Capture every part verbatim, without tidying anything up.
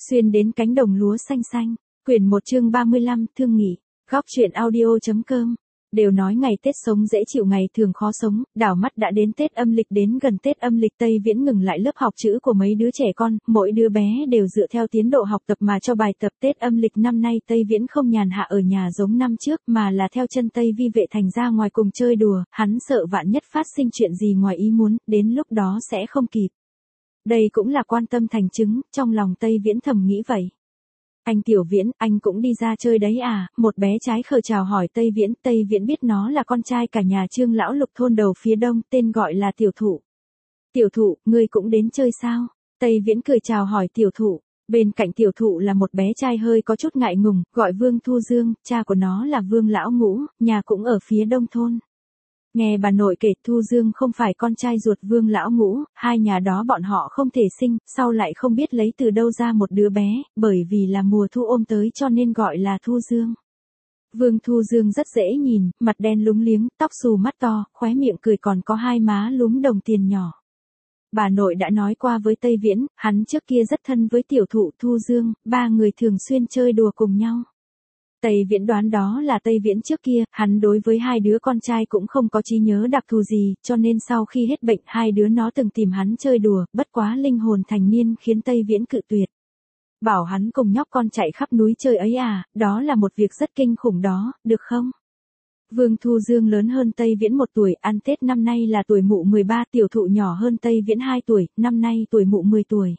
Xuyên đến cánh đồng lúa xanh xanh. Quyển một chương ba mươi lăm, thương nghỉ. Góc truyện audio.com. Đều nói ngày Tết sống dễ chịu ngày thường khó sống, đảo mắt đã đến Tết âm lịch. Đến gần Tết âm lịch, Tây Viễn ngừng lại lớp học chữ của mấy đứa trẻ con, mỗi đứa bé đều dựa theo tiến độ học tập mà cho bài tập. Tết âm lịch năm nay Tây Viễn không nhàn hạ ở nhà giống năm trước, mà là theo chân Tây Vi Vệ Thành ra ngoài cùng chơi đùa. Hắn sợ vạn nhất phát sinh chuyện gì ngoài ý muốn, đến lúc đó sẽ không kịp. Đây cũng là quan tâm thành chứng, trong lòng Tây Viễn thầm nghĩ vậy. Anh Tiểu Viễn, anh cũng đi ra chơi đấy à? Một bé trái khờ chào hỏi Tây Viễn. Tây Viễn biết nó là con trai cả nhà Trương lão lục thôn đầu phía đông, tên gọi là Tiểu Thụ. Tiểu Thụ, ngươi cũng đến chơi sao? Tây Viễn cười chào hỏi Tiểu Thụ. Bên cạnh Tiểu Thụ là một bé trai hơi có chút ngại ngùng, gọi Vương Thu Dương, cha của nó là Vương lão ngũ, nhà cũng ở phía đông thôn. Nghe bà nội kể, Thu Dương không phải con trai ruột Vương lão ngũ, hai nhà đó bọn họ không thể sinh, sau lại không biết lấy từ đâu ra một đứa bé, bởi vì là mùa thu ôm tới cho nên gọi là Thu Dương. Vương Thu Dương rất dễ nhìn, mặt đen lúng liếng, tóc xù mắt to, khóe miệng cười còn có hai má lúm đồng tiền nhỏ. Bà nội đã nói qua với Tây Viễn, hắn trước kia rất thân với Tiểu Thụ Thu Dương, ba người thường xuyên chơi đùa cùng nhau. Tây Viễn đoán đó là Tây Viễn trước kia, hắn đối với hai đứa con trai cũng không có trí nhớ đặc thù gì, cho nên sau khi hết bệnh hai đứa nó từng tìm hắn chơi đùa, bất quá linh hồn thành niên khiến Tây Viễn cự tuyệt. Bảo hắn cùng nhóc con chạy khắp núi chơi ấy à, đó là một việc rất kinh khủng đó, được không? Vương Thu Dương lớn hơn Tây Viễn một tuổi, ăn Tết năm nay là tuổi mụ mười ba, Tiểu Thụ nhỏ hơn Tây Viễn hai tuổi, năm nay tuổi mụ mười tuổi.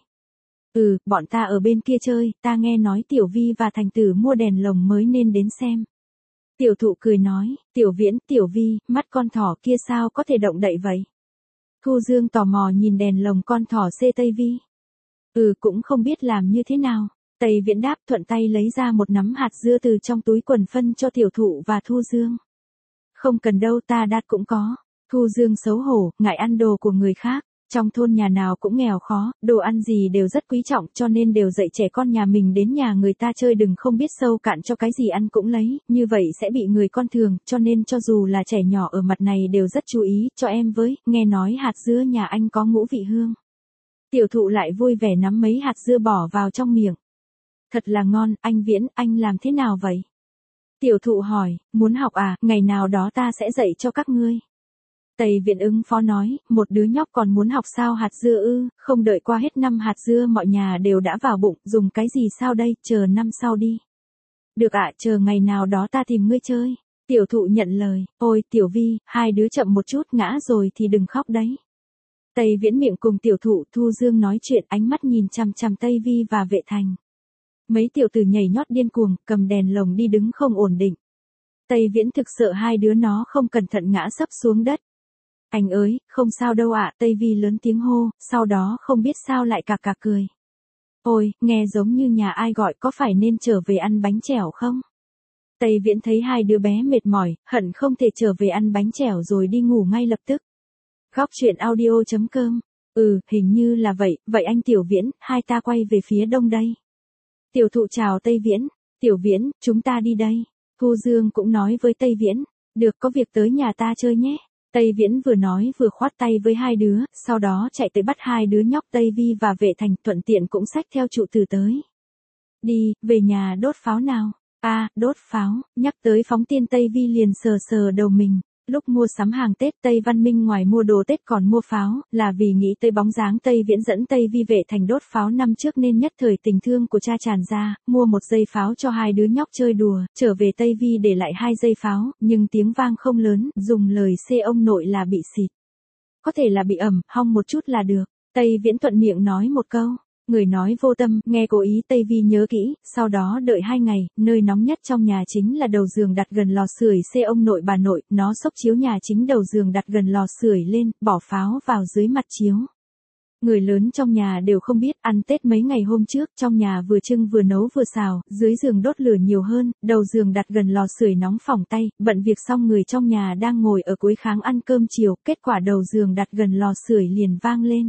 Ừ, bọn ta ở bên kia chơi, ta nghe nói Tiểu Vi và Thành Tử mua đèn lồng mới nên đến xem. Tiểu Thụ cười nói, Tiểu Viễn, Tiểu Vi, mắt con thỏ kia sao có thể động đậy vậy? Thu Dương tò mò nhìn đèn lồng con thỏ xê Tây Vi. Ừ, cũng không biết làm như thế nào. Tây Viễn đáp, thuận tay lấy ra một nắm hạt dưa từ trong túi quần phân cho Tiểu Thụ và Thu Dương. Không cần đâu, ta đạt cũng có. Thu Dương xấu hổ, ngại ăn đồ của người khác. Trong thôn nhà nào cũng nghèo khó, đồ ăn gì đều rất quý trọng cho nên đều dạy trẻ con nhà mình đến nhà người ta chơi đừng không biết sâu cạn cho cái gì ăn cũng lấy, như vậy sẽ bị người con thường, cho nên cho dù là trẻ nhỏ ở mặt này đều rất chú ý, cho em với, nghe nói hạt dưa nhà anh có ngũ vị hương. Tiểu Thụ lại vui vẻ nắm mấy hạt dưa bỏ vào trong miệng. Thật là ngon, anh Viễn, anh làm thế nào vậy? Tiểu Thụ hỏi, muốn học à, ngày nào đó ta sẽ dạy cho các ngươi. Tây Viễn ứng phó nói, một đứa nhóc còn muốn học sao hạt dưa ư, không đợi qua hết năm hạt dưa mọi nhà đều đã vào bụng, dùng cái gì sao đây, chờ năm sau đi. Được ạ, chờ ngày nào đó ta tìm ngươi chơi. Tiểu Thụ nhận lời, ôi Tiểu Vi, hai đứa chậm một chút ngã rồi thì đừng khóc đấy. Tây Viễn miệng cùng Tiểu Thụ Thu Dương nói chuyện, ánh mắt nhìn chằm chằm Tây Vi và Vệ Thành. Mấy tiểu tử nhảy nhót điên cuồng, cầm đèn lồng đi đứng không ổn định. Tây Viễn thực sợ hai đứa nó không cẩn thận ngã sấp xuống đất. Anh ơi, không sao đâu ạ, Tây Vi lớn tiếng hô, sau đó không biết sao lại cà cà cười. Ôi, nghe giống như nhà ai gọi, có phải nên trở về ăn bánh chèo không? Tây Viễn thấy hai đứa bé mệt mỏi, hận không thể trở về ăn bánh chèo rồi đi ngủ ngay lập tức. Góc truyện audio.com. Ừ, hình như là vậy, vậy anh Tiểu Viễn, hai ta quay về phía đông đây. Tiểu Thụ chào Tây Viễn, Tiểu Viễn, chúng ta đi đây. Thu Dương cũng nói với Tây Viễn, được có việc tới nhà ta chơi nhé. Tây Viễn vừa nói vừa khoát tay với hai đứa, sau đó chạy tới bắt hai đứa nhóc Tây Vi và Vệ Thành, thuận tiện cũng xách theo trụ từ tới. Đi, về nhà đốt pháo nào. A, à, đốt pháo, nhắc tới phóng tiên Tây Vi liền sờ sờ đầu mình. Lúc mua sắm hàng Tết Tây Văn Minh ngoài mua đồ Tết còn mua pháo, là vì nghĩ tới bóng dáng Tây Viễn dẫn Tây Vi Vệ Thành đốt pháo năm trước nên nhất thời tình thương của cha tràn ra, mua một dây pháo cho hai đứa nhóc chơi đùa, trở về Tây Vi để lại hai dây pháo, nhưng tiếng vang không lớn, dùng lời xê ông nội là bị xịt. Có thể là bị ẩm, hong một chút là được. Tây Viễn thuận miệng nói một câu. Người nói vô tâm, nghe cố ý Tây Vi nhớ kỹ, sau đó đợi hai ngày, nơi nóng nhất trong nhà chính là đầu giường đặt gần lò sưởi xê ông nội bà nội, nó xốc chiếu nhà chính đầu giường đặt gần lò sưởi lên, bỏ pháo vào dưới mặt chiếu. Người lớn trong nhà đều không biết, ăn Tết mấy ngày hôm trước, trong nhà vừa trưng vừa nấu vừa xào, dưới giường đốt lửa nhiều hơn, đầu giường đặt gần lò sưởi nóng phỏng tay, bận việc xong người trong nhà đang ngồi ở cuối kháng ăn cơm chiều, kết quả đầu giường đặt gần lò sưởi liền vang lên.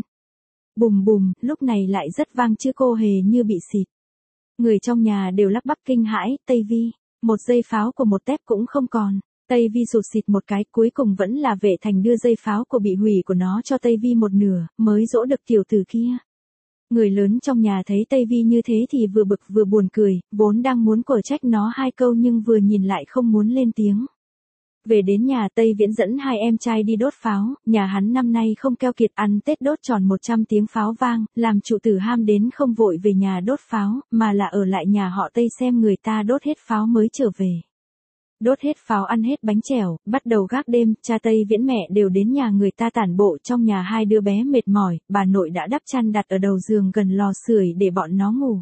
Bùm bùm, lúc này lại rất vang chứ cô hề như bị xịt. Người trong nhà đều lắp bắp kinh hãi, Tây Vi, một dây pháo của một tép cũng không còn. Tây Vi sụt xịt một cái, cuối cùng vẫn là Vệ Thành đưa dây pháo của bị hủy của nó cho Tây Vi một nửa, mới dỗ được tiểu tử kia. Người lớn trong nhà thấy Tây Vi như thế thì vừa bực vừa buồn cười, vốn đang muốn quở trách nó hai câu nhưng vừa nhìn lại không muốn lên tiếng. Về đến nhà Tây Viễn dẫn hai em trai đi đốt pháo, nhà hắn năm nay không keo kiệt ăn Tết đốt tròn một trăm tiếng pháo vang, làm trụ tử ham đến không vội về nhà đốt pháo, mà là ở lại nhà họ Tây xem người ta đốt hết pháo mới trở về. Đốt hết pháo ăn hết bánh chèo, bắt đầu gác đêm, cha Tây Viễn mẹ đều đến nhà người ta tản bộ, trong nhà hai đứa bé mệt mỏi, bà nội đã đắp chăn đặt ở đầu giường gần lò sưởi để bọn nó ngủ.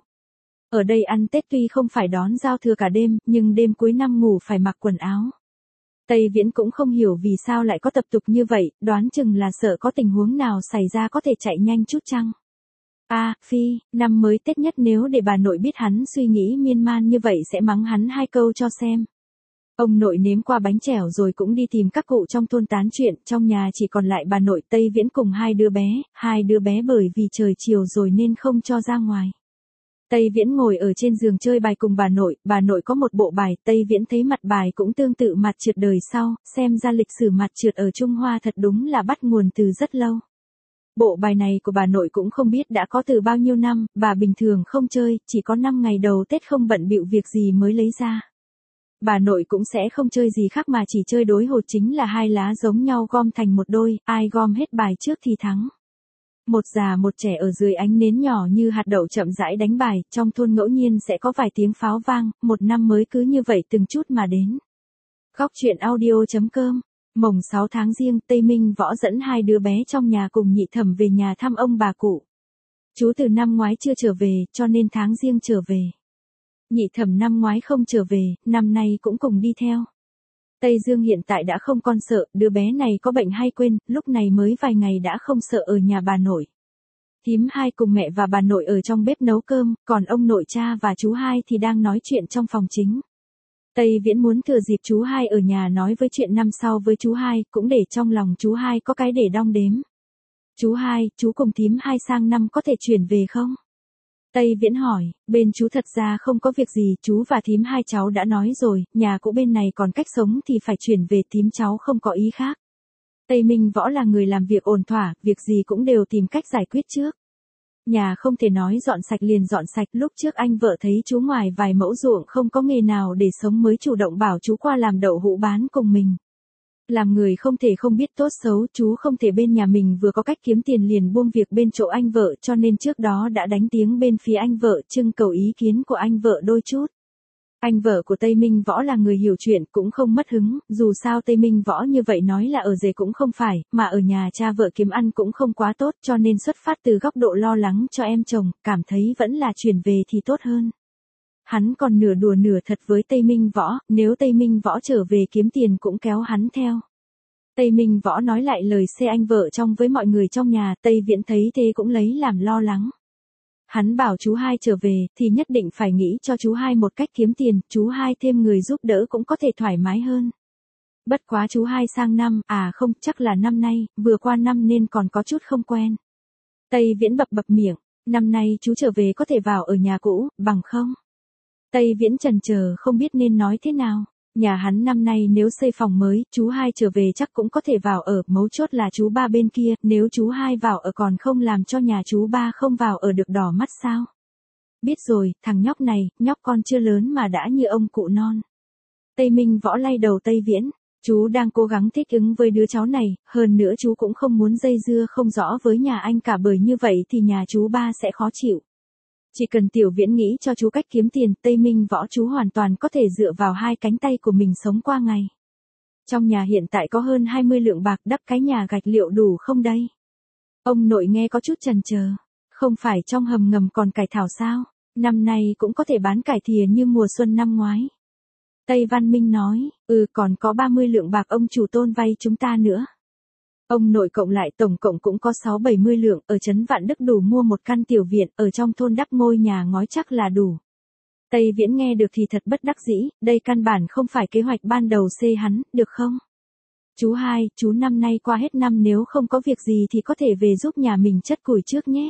Ở đây ăn Tết tuy không phải đón giao thừa cả đêm, nhưng đêm cuối năm ngủ phải mặc quần áo. Tây Viễn cũng không hiểu vì sao lại có tập tục như vậy, đoán chừng là sợ có tình huống nào xảy ra có thể chạy nhanh chút chăng. A, à, Phi, năm mới Tết nhất nếu để bà nội biết hắn suy nghĩ miên man như vậy sẽ mắng hắn hai câu cho xem. Ông nội nếm qua bánh chèo rồi cũng đi tìm các cụ trong thôn tán chuyện, trong nhà chỉ còn lại bà nội Tây Viễn cùng hai đứa bé, hai đứa bé bởi vì trời chiều rồi nên không cho ra ngoài. Tây Viễn ngồi ở trên giường chơi bài cùng bà nội, bà nội có một bộ bài, Tây Viễn thấy mặt bài cũng tương tự mặt trượt đời sau, xem ra lịch sử mặt trượt ở Trung Hoa thật đúng là bắt nguồn từ rất lâu. Bộ bài này của bà nội cũng không biết đã có từ bao nhiêu năm, bà bình thường không chơi, chỉ có năm ngày đầu Tết không bận bịu việc gì mới lấy ra. Bà nội cũng sẽ không chơi gì khác mà chỉ chơi đối hột, chính là hai lá giống nhau gom thành một đôi, ai gom hết bài trước thì thắng. Một già một trẻ ở dưới ánh nến nhỏ như hạt đậu chậm rãi đánh bài, trong thôn ngẫu nhiên sẽ có vài tiếng pháo vang, một năm mới cứ như vậy từng chút mà đến. Góc truyện audio chấm com. Mồng sáu tháng Giêng, Tây Minh Võ dẫn hai đứa bé trong nhà cùng Nhị Thẩm về nhà thăm ông bà cụ. Chú từ năm ngoái chưa trở về, cho nên tháng Giêng trở về. Nhị Thẩm năm ngoái không trở về, năm nay cũng cùng đi theo. Tây Dương hiện tại đã không còn sợ, đứa bé này có bệnh hay quên, lúc này mới vài ngày đã không sợ ở nhà bà nội. Thím hai cùng mẹ và bà nội ở trong bếp nấu cơm, còn ông nội cha và chú hai thì đang nói chuyện trong phòng chính. Tây Viễn muốn thừa dịp chú hai ở nhà nói với chuyện năm sau với chú hai, cũng để trong lòng chú hai có cái để đong đếm. Chú hai, chú cùng thím hai sang năm có thể chuyển về không? Tây Viễn hỏi, bên chú thật ra không có việc gì, chú và thím hai cháu đã nói rồi, nhà cũ bên này còn cách sống thì phải chuyển về, thím cháu không có ý khác. Tây Minh Võ là người làm việc ổn thỏa, việc gì cũng đều tìm cách giải quyết trước. Nhà không thể nói dọn sạch liền dọn sạch, lúc trước anh vợ thấy chú ngoài vài mẫu ruộng không có nghề nào để sống mới chủ động bảo chú qua làm đậu hũ bán cùng mình. Làm người không thể không biết tốt xấu, chú không thể bên nhà mình vừa có cách kiếm tiền liền buông việc bên chỗ anh vợ, cho nên trước đó đã đánh tiếng bên phía anh vợ trưng cầu ý kiến của anh vợ đôi chút. Anh vợ của Tây Minh Võ là người hiểu chuyện, cũng không mất hứng, dù sao Tây Minh Võ như vậy nói là ở rể cũng không phải, mà ở nhà cha vợ kiếm ăn cũng không quá tốt, cho nên xuất phát từ góc độ lo lắng cho em chồng, cảm thấy vẫn là chuyển về thì tốt hơn. Hắn còn nửa đùa nửa thật với Tây Minh Võ, nếu Tây Minh Võ trở về kiếm tiền cũng kéo hắn theo. Tây Minh Võ nói lại lời xê anh vợ trong với mọi người trong nhà, Tây Viễn thấy thế cũng lấy làm lo lắng. Hắn bảo chú hai trở về, thì nhất định phải nghĩ cho chú hai một cách kiếm tiền, chú hai thêm người giúp đỡ cũng có thể thoải mái hơn. Bất quá chú hai sang năm, à không, chắc là năm nay, vừa qua năm nên còn có chút không quen. Tây Viễn bập bập miệng, năm nay chú trở về có thể vào ở nhà cũ, bằng không? Tây Viễn chần chờ không biết nên nói thế nào. Nhà hắn năm nay nếu xây phòng mới, chú hai trở về chắc cũng có thể vào ở, mấu chốt là chú ba bên kia, nếu chú hai vào ở còn không làm cho nhà chú ba không vào ở được đỏ mắt sao? Biết rồi, thằng nhóc này, nhóc con chưa lớn mà đã như ông cụ non. Tây Minh Võ lay đầu Tây Viễn, chú đang cố gắng thích ứng với đứa cháu này, hơn nữa chú cũng không muốn dây dưa không rõ với nhà anh cả, bởi như vậy thì nhà chú ba sẽ khó chịu. Chỉ cần Tiểu Viễn nghĩ cho chú cách kiếm tiền, Tây Minh Võ chú hoàn toàn có thể dựa vào hai cánh tay của mình sống qua ngày. Trong nhà hiện tại có hơn hai mươi lượng bạc, đắp cái nhà gạch liệu đủ không đây? Ông nội nghe có chút chần chờ, không phải trong hầm ngầm còn cải thảo sao? Năm nay cũng có thể bán cải thìa như mùa xuân năm ngoái. Tây Văn Minh nói, ừ còn có ba mươi lượng bạc ông chủ Tôn vay chúng ta nữa. Ông nội cộng lại tổng cộng cũng có sáu bảy mươi lượng, ở trấn Vạn Đức đủ mua một căn tiểu viện, ở trong thôn đắp ngôi nhà ngói chắc là đủ. Tây Viễn nghe được thì thật bất đắc dĩ, đây căn bản không phải kế hoạch ban đầu xê hắn, được không? Chú hai, chú năm nay qua hết năm nếu không có việc gì thì có thể về giúp nhà mình chất củi trước nhé.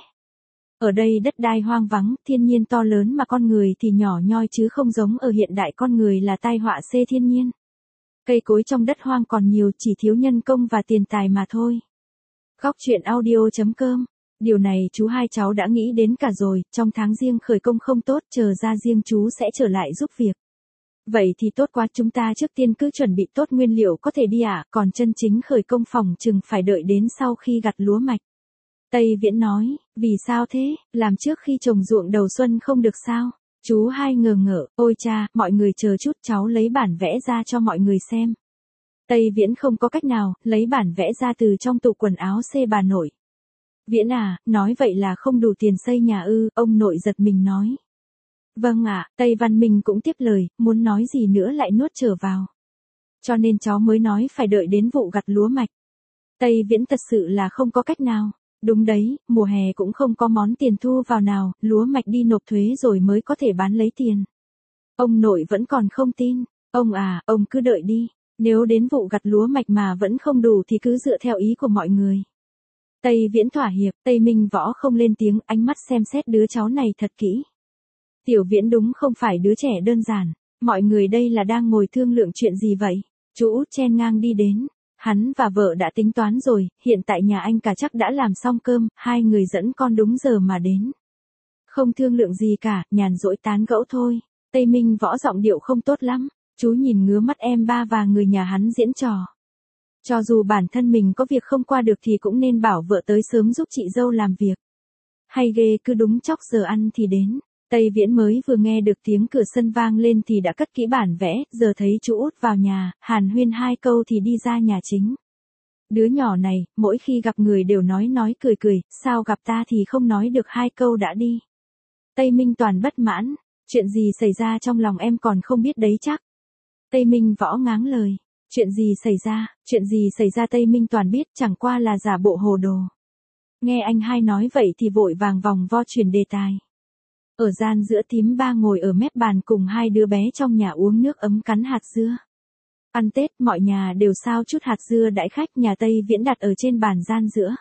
Ở đây đất đai hoang vắng, thiên nhiên to lớn mà con người thì nhỏ nhoi chứ không giống ở hiện đại con người là tai họa xê thiên nhiên. Cây cối trong đất hoang còn nhiều, chỉ thiếu nhân công và tiền tài mà thôi. Góc truyện audio chấm com Điều này chú hai cháu đã nghĩ đến cả rồi, trong tháng riêng khởi công không tốt, chờ ra riêng chú sẽ trở lại giúp việc. Vậy thì tốt quá, chúng ta trước tiên cứ chuẩn bị tốt nguyên liệu có thể đi ạ, còn chân chính khởi công phòng chừng phải đợi đến sau khi gặt lúa mạch. Tây Viễn nói, vì sao thế, làm trước khi trồng ruộng đầu xuân không được sao? Chú hai ngờ ngợ, ôi cha, mọi người chờ chút, cháu lấy bản vẽ ra cho mọi người xem. Tây Viễn không có cách nào, lấy bản vẽ ra từ trong tủ quần áo xê bà nội. Viễn à, nói vậy là không đủ tiền xây nhà ư, ông nội giật mình nói. Vâng ạ, Tây Văn Minh cũng tiếp lời, muốn nói gì nữa lại nuốt trở vào. Cho nên cháu mới nói phải đợi đến vụ gặt lúa mạch. Tây Viễn thật sự là không có cách nào. Đúng đấy, mùa hè cũng không có món tiền thu vào nào, lúa mạch đi nộp thuế rồi mới có thể bán lấy tiền. Ông nội vẫn còn không tin. Ông à, ông cứ đợi đi. Nếu đến vụ gặt lúa mạch mà vẫn không đủ thì cứ dựa theo ý của mọi người. Tây Viễn thỏa hiệp, Tây Minh Võ không lên tiếng, ánh mắt xem xét đứa cháu này thật kỹ. Tiểu Viễn đúng không phải đứa trẻ đơn giản. Mọi người đây là đang ngồi thương lượng chuyện gì vậy? Chú út chen ngang đi đến. Hắn và vợ đã tính toán rồi, hiện tại nhà anh cả chắc đã làm xong cơm, hai người dẫn con đúng giờ mà đến. Không thương lượng gì cả, nhàn rỗi tán gẫu thôi. Tây Minh Võ giọng điệu không tốt lắm, chú nhìn ngứa mắt em ba và người nhà hắn diễn trò. Cho dù bản thân mình có việc không qua được thì cũng nên bảo vợ tới sớm giúp chị dâu làm việc. Hay ghê, cứ đúng chóc giờ ăn thì đến. Tây Viễn mới vừa nghe được tiếng cửa sân vang lên thì đã cất kỹ bản vẽ, giờ thấy chú út vào nhà, hàn huyên hai câu thì đi ra nhà chính. Đứa nhỏ này, mỗi khi gặp người đều nói nói cười cười, sao gặp ta thì không nói được hai câu đã đi. Tây Minh Toàn bất mãn, chuyện gì xảy ra trong lòng em còn không biết đấy chắc. Tây Minh Võ ngáng lời, chuyện gì xảy ra, chuyện gì xảy ra Tây Minh Toàn biết, chẳng qua là giả bộ hồ đồ. Nghe anh hai nói vậy thì vội vàng vòng vo chuyển đề tài. Ở gian giữa thím ba ngồi ở mép bàn cùng hai đứa bé trong nhà uống nước ấm cắn hạt dưa. Ăn Tết mọi nhà đều sao chút hạt dưa đãi khách, nhà Tây Viễn đặt ở trên bàn gian giữa.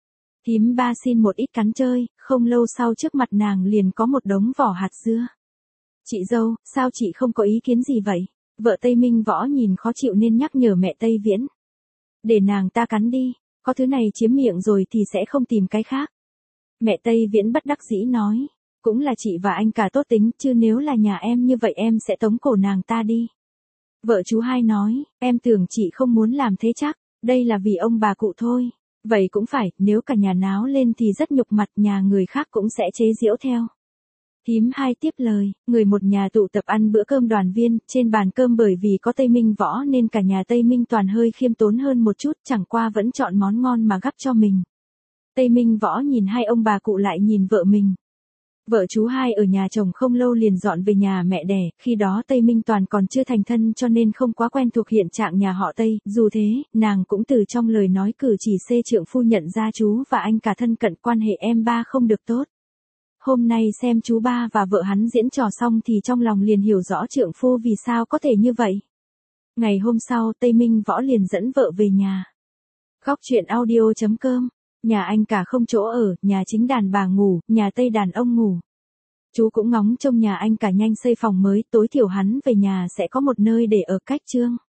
Thím ba xin một ít cắn chơi, không lâu sau trước mặt nàng liền có một đống vỏ hạt dưa. Chị dâu, sao chị không có ý kiến gì vậy? Vợ Tây Minh Võ nhìn khó chịu nên nhắc nhở mẹ Tây Viễn. Để nàng ta cắn đi, có thứ này chiếm miệng rồi thì sẽ không tìm cái khác. Mẹ Tây Viễn bất đắc dĩ nói. Cũng là chị và anh cả tốt tính, chứ nếu là nhà em như vậy em sẽ tống cổ nàng ta đi. Vợ chú hai nói, em tưởng chị không muốn làm thế chắc, đây là vì ông bà cụ thôi. Vậy cũng phải, nếu cả nhà náo lên thì rất nhục mặt, nhà người khác cũng sẽ chế giễu theo. Thím hai tiếp lời, người một nhà tụ tập ăn bữa cơm đoàn viên, trên bàn cơm bởi vì có Tây Minh Võ nên cả nhà Tây Minh Toàn hơi khiêm tốn hơn một chút, chẳng qua vẫn chọn món ngon mà gắp cho mình. Tây Minh Võ nhìn hai ông bà cụ lại nhìn vợ mình. Vợ chú hai ở nhà chồng không lâu liền dọn về nhà mẹ đẻ, khi đó Tây Minh Toàn còn chưa thành thân cho nên không quá quen thuộc hiện trạng nhà họ Tây, dù thế, nàng cũng từ trong lời nói cử chỉ xê trượng phu nhận ra chú và anh cả thân cận, quan hệ em ba không được tốt. Hôm nay xem chú ba và vợ hắn diễn trò xong thì trong lòng liền hiểu rõ trượng phu vì sao có thể như vậy. Ngày hôm sau Tây Minh Võ liền dẫn vợ về nhà. Góc truyện audio chấm com. Nhà anh cả không chỗ ở, nhà chính đàn bà ngủ, nhà Tây đàn ông ngủ. Chú cũng ngóng trông nhà anh cả nhanh xây phòng mới, tối thiểu hắn về nhà sẽ có một nơi để ở cách trương.